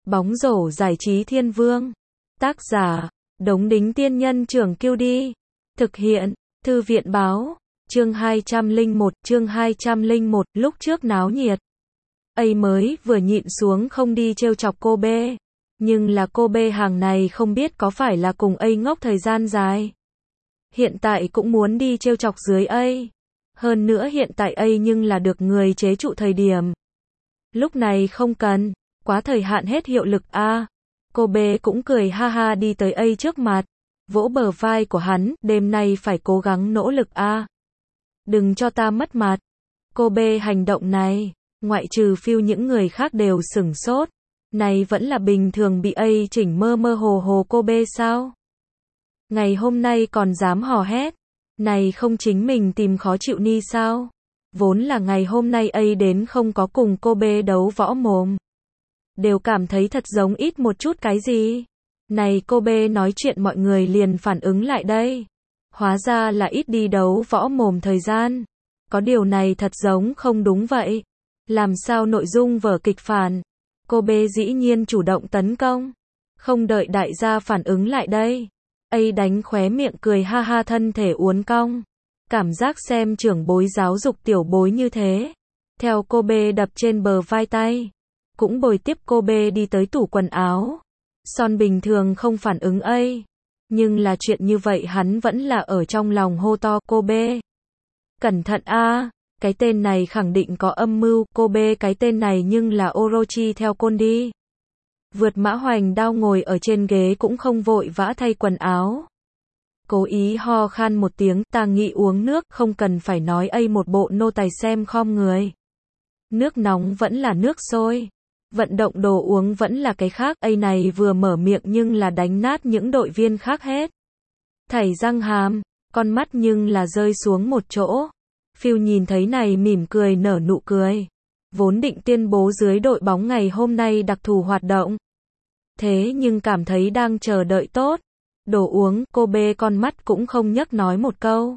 Bóng rổ giải trí thiên vương. Tác giả, Đống Đính Tiên Nhân Trưởng Kiêu Đi. Thực hiện, Thư viện Báo. Chương 201, lúc trước náo nhiệt. A mới vừa nhịn xuống không đi trêu chọc cô B. Nhưng là cô B hàng này không biết có phải là cùng A ngốc thời gian dài. Hiện tại cũng muốn đi trêu chọc dưới A. Hơn nữa hiện tại A nhưng là được người chế trụ thời điểm. Lúc này không cần, quá thời hạn hết hiệu lực a. Cô B cũng cười ha ha đi tới A trước mặt, vỗ bờ vai của hắn, đêm nay phải cố gắng nỗ lực a. Đừng cho ta mất mặt. Cô B hành động này, ngoại trừ Phil những người khác đều sửng sốt. Này vẫn là bình thường bị A chỉnh mơ mơ hồ hồ cô B sao? Ngày hôm nay còn dám hò hét. Này không chính mình tìm khó chịu ni sao? Vốn là ngày hôm nay A đến không có cùng cô B đấu võ mồm. Đều cảm thấy thật giống ít một chút cái gì. Này cô B nói chuyện mọi người liền phản ứng lại đây. Hóa ra là ít đi đấu võ mồm thời gian. Có điều này thật giống không đúng vậy. Làm sao nội dung vở kịch phản? Cô B dĩ nhiên chủ động tấn công. Không đợi đại gia phản ứng lại đây. A đánh khóe miệng cười ha ha thân thể uốn cong. Cảm giác xem trưởng bối giáo dục tiểu bối như thế. Theo cô B đập trên bờ vai tay. Cũng bồi tiếp cô B đi tới tủ quần áo. Son bình thường không phản ứng A. Nhưng là chuyện như vậy hắn vẫn là ở trong lòng hô to cô B. Cẩn thận a, cái tên này khẳng định có âm mưu, cô B cái tên này nhưng là Orochi theo côn đi. Vượt mã hoành đao ngồi ở trên ghế cũng không vội vã thay quần áo. Cố ý ho khan một tiếng, ta nghĩ uống nước, không cần phải nói A một bộ nô tài xem khom người. Nước nóng vẫn là nước sôi. Vận động đồ uống vẫn là cái khác, A này vừa mở miệng nhưng là đánh nát những đội viên khác hết. Thảy răng hàm, con mắt nhưng là rơi xuống một chỗ. Phil nhìn thấy này mỉm cười nở nụ cười. Vốn định tuyên bố dưới đội bóng ngày hôm nay đặc thù hoạt động. Thế nhưng cảm thấy đang chờ đợi tốt. Đồ uống, cô B con mắt cũng không nhấc nói một câu.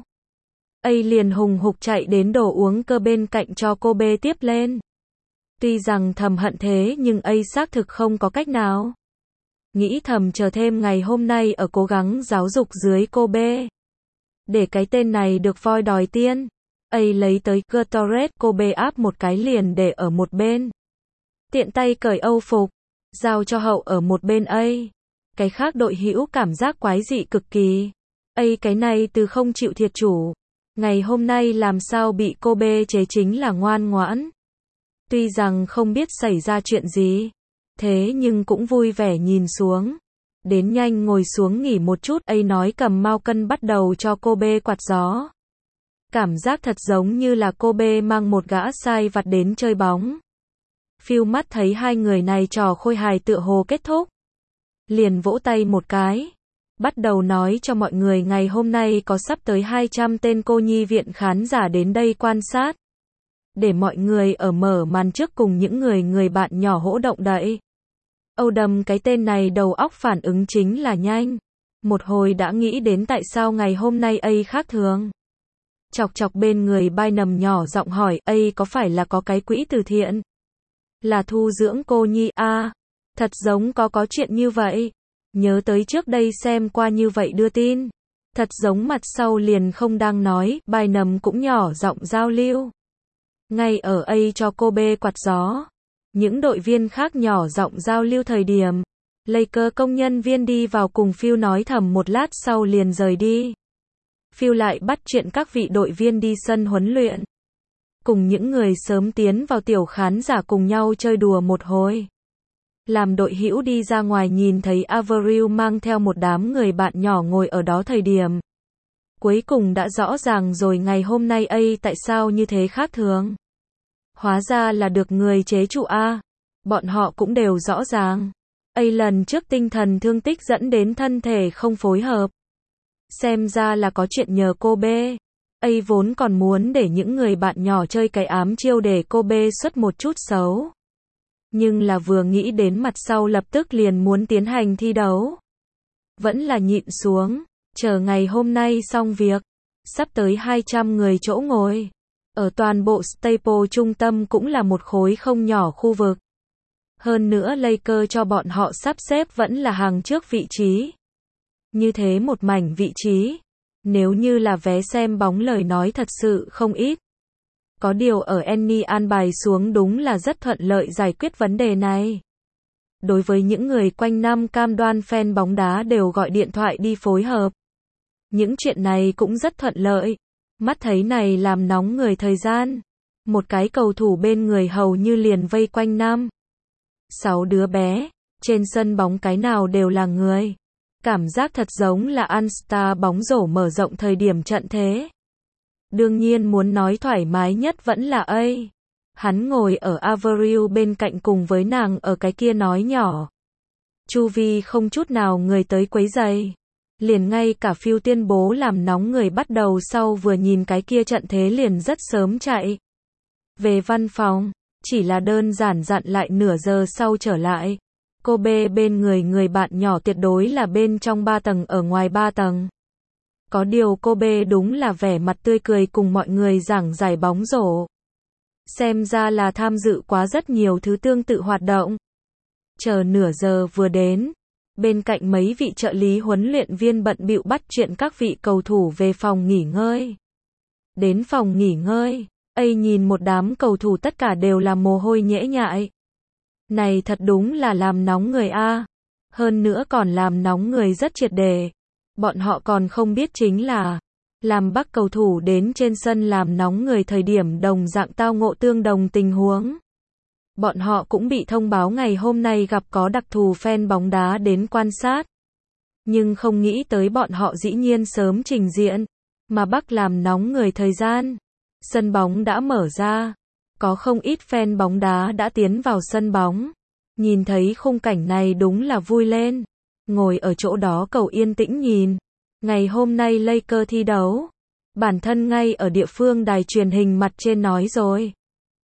A liền hùng hục chạy đến đồ uống cơ bên cạnh cho cô B tiếp lên. Tuy rằng thầm hận thế nhưng A xác thực không có cách nào. Nghĩ thầm chờ thêm ngày hôm nay ở cố gắng giáo dục dưới cô B. Để cái tên này được voi đòi tiên. A lấy tới Gatorade, cô B áp một cái liền để ở một bên. Tiện tay cởi âu phục, giao cho hậu ở một bên A. Cái khác đội hữu cảm giác quái dị cực kỳ. A cái này từ không chịu thiệt chủ. Ngày hôm nay làm sao bị cô B chế chính là ngoan ngoãn. Tuy rằng không biết xảy ra chuyện gì. Thế nhưng cũng vui vẻ nhìn xuống. Đến nhanh ngồi xuống nghỉ một chút. A nói cầm mao cân bắt đầu cho cô B quạt gió. Cảm giác thật giống như là cô B mang một gã sai vặt đến chơi bóng. Phil mắt thấy hai người này trò khôi hài tựa hồ kết thúc. Liền vỗ tay một cái. Bắt đầu nói cho mọi người ngày hôm nay có sắp tới 200 tên cô nhi viện khán giả đến đây quan sát. Để mọi người ở mở màn trước cùng những người bạn nhỏ hỗ động đậy. Âu đầm cái tên này đầu óc phản ứng chính là nhanh. Một hồi đã nghĩ đến tại sao ngày hôm nay A khác thường. Chọc chọc bên người bai nầm nhỏ giọng hỏi A có phải là có cái quỹ từ thiện? Là thu dưỡng cô nhi a. Thật giống có chuyện như vậy. Nhớ tới trước đây xem qua như vậy đưa tin. Thật giống mặt sau liền không đang nói, bai nầm cũng nhỏ giọng giao lưu. Ngay ở A cho cô B quạt gió. Những đội viên khác nhỏ giọng giao lưu thời điểm. Laker công nhân viên đi vào cùng Phil nói thầm một lát sau liền rời đi. Phil lại bắt chuyện các vị đội viên đi sân huấn luyện. Cùng những người sớm tiến vào tiểu khán giả cùng nhau chơi đùa một hồi. Làm đội hữu đi ra ngoài nhìn thấy Avril mang theo một đám người bạn nhỏ ngồi ở đó thời điểm. Cuối cùng đã rõ ràng rồi ngày hôm nay A tại sao như thế khác thường. Hóa ra là được người chế trụ A. Bọn họ cũng đều rõ ràng. A lần trước tinh thần thương tích dẫn đến thân thể không phối hợp. Xem ra là có chuyện nhờ cô B. A vốn còn muốn để những người bạn nhỏ chơi cái ám chiêu để cô B xuất một chút xấu. Nhưng là vừa nghĩ đến mặt sau lập tức liền muốn tiến hành thi đấu. Vẫn là nhịn xuống, chờ ngày hôm nay xong việc. Sắp tới 200 người chỗ ngồi. Ở toàn bộ Staple trung tâm cũng là một khối không nhỏ khu vực. Hơn nữa Lakers cho bọn họ sắp xếp vẫn là hàng trước vị trí. Như thế một mảnh vị trí, nếu như là vé xem bóng lời nói thật sự không ít. Có điều ở Annie an bài xuống đúng là rất thuận lợi giải quyết vấn đề này. Đối với những người quanh năm cam đoan fan bóng đá đều gọi điện thoại đi phối hợp. Những chuyện này cũng rất thuận lợi. Mắt thấy này làm nóng người thời gian. Một cái cầu thủ bên người hầu như liền vây quanh 6 đứa bé. Trên sân bóng cái nào đều là người. Cảm giác thật giống là All-Star bóng rổ mở rộng thời điểm trận thế. Đương nhiên muốn nói thoải mái nhất vẫn là A. Hắn ngồi ở Avril bên cạnh cùng với nàng ở cái kia nói nhỏ. Chu vi không chút nào người tới quấy rầy. Liền ngay cả Phil tuyên bố làm nóng người bắt đầu sau vừa nhìn cái kia trận thế liền rất sớm chạy về văn phòng, chỉ là đơn giản dặn lại nửa giờ sau trở lại. Cô B bên người bạn nhỏ tuyệt đối là bên trong 3 tầng ở ngoài 3 tầng. Có điều cô B đúng là vẻ mặt tươi cười cùng mọi người giảng giải bóng rổ. Xem ra là tham dự quá rất nhiều thứ tương tự hoạt động. Chờ nửa giờ vừa đến, bên cạnh mấy vị trợ lý huấn luyện viên bận bịu bắt chuyện các vị cầu thủ về phòng nghỉ ngơi. Đến phòng nghỉ ngơi, A nhìn một đám cầu thủ tất cả đều là mồ hôi nhễ nhại. Này thật đúng là làm nóng người a. Hơn nữa còn làm nóng người rất triệt để. Bọn họ còn không biết chính là làm Bắc cầu thủ đến trên sân làm nóng người thời điểm đồng dạng tao ngộ tương đồng tình huống. Bọn họ cũng bị thông báo ngày hôm nay gặp có đặc thù fan bóng đá đến quan sát. Nhưng không nghĩ tới bọn họ dĩ nhiên sớm trình diện, mà Bắc làm nóng người thời gian. Sân bóng đã mở ra, có không ít fan bóng đá đã tiến vào sân bóng. Nhìn thấy khung cảnh này đúng là vui lên. Ngồi ở chỗ đó cậu yên tĩnh nhìn. Ngày hôm nay Lakers thi đấu. Bản thân ngay ở địa phương đài truyền hình mặt trên nói rồi.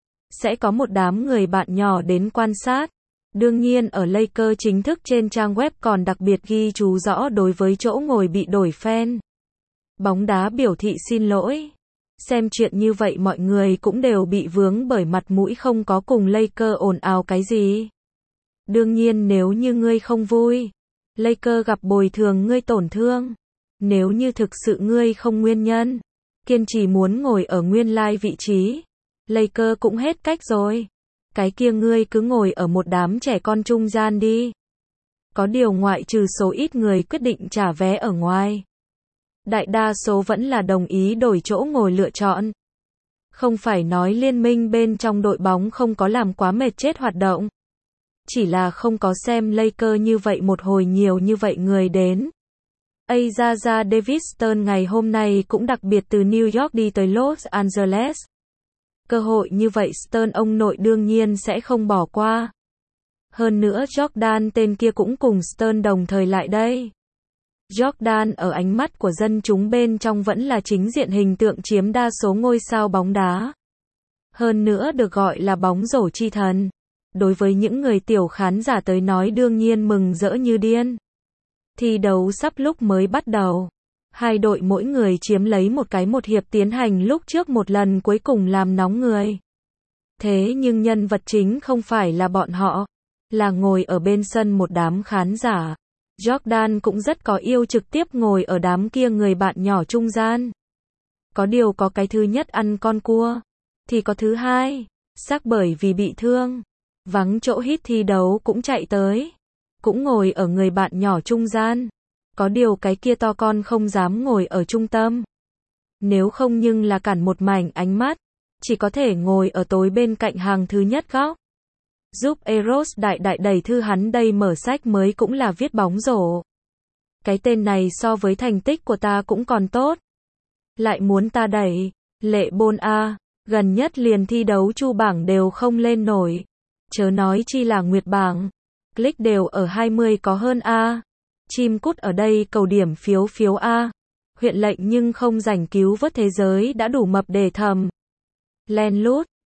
Sẽ có một đám người bạn nhỏ đến quan sát. Đương nhiên ở Lakers chính thức trên trang web còn đặc biệt ghi chú rõ đối với chỗ ngồi bị đổi fan bóng đá biểu thị xin lỗi. Xem chuyện như vậy mọi người cũng đều bị vướng bởi mặt mũi không có cùng Lakers ồn ào cái gì. Đương nhiên nếu như ngươi không vui, Lakers gặp bồi thường ngươi tổn thương. Nếu như thực sự ngươi không nguyên nhân, kiên trì muốn ngồi ở nguyên lai vị trí, Lakers cũng hết cách rồi. Cái kia ngươi cứ ngồi ở một đám trẻ con trung gian đi. Có điều ngoại trừ số ít người quyết định trả vé ở ngoài. Đại đa số vẫn là đồng ý đổi chỗ ngồi lựa chọn. Không phải nói liên minh bên trong đội bóng không có làm quá mệt chết hoạt động. Chỉ là không có xem Lakers như vậy một hồi nhiều như vậy người đến. Isaiah Davidson ngày hôm nay cũng đặc biệt từ New York đi tới Los Angeles. Cơ hội như vậy Stern ông nội đương nhiên sẽ không bỏ qua. Hơn nữa Jordan tên kia cũng cùng Stern đồng thời lại đây. Jordan ở ánh mắt của dân chúng bên trong vẫn là chính diện hình tượng chiếm đa số ngôi sao bóng đá. Hơn nữa được gọi là bóng rổ chi thần. Đối với những người tiểu khán giả tới nói đương nhiên mừng rỡ như điên. Thi đấu sắp lúc mới bắt đầu. Hai đội mỗi người chiếm lấy một hiệp tiến hành lúc trước một lần cuối cùng làm nóng người. Thế nhưng nhân vật chính không phải là bọn họ, là ngồi ở bên sân một đám khán giả. Jordan cũng rất có yêu trực tiếp ngồi ở đám kia người bạn nhỏ trung gian. Có điều có cái thứ nhất ăn con cua, thì có thứ hai, xác bởi vì bị thương, vắng chỗ hít thi đấu cũng chạy tới, cũng ngồi ở người bạn nhỏ trung gian. Có điều cái kia to con không dám ngồi ở trung tâm. Nếu không nhưng là cản một mảnh ánh mắt, chỉ có thể ngồi ở tối bên cạnh hàng thứ nhất góc. Giúp Eros đại đẩy thư hắn đây mở sách mới cũng là viết bóng rổ. Cái tên này so với thành tích của ta cũng còn tốt. Lại muốn ta đẩy, lệ bôn a, gần nhất liền thi đấu chu bảng đều không lên nổi. Chớ nói chi là nguyệt bảng. Click đều ở 20 có hơn a. Chim cút ở đây cầu điểm phiếu a. Huyện lệnh nhưng không rảnh cứu vớt thế giới đã đủ mập để thầm. Len lút.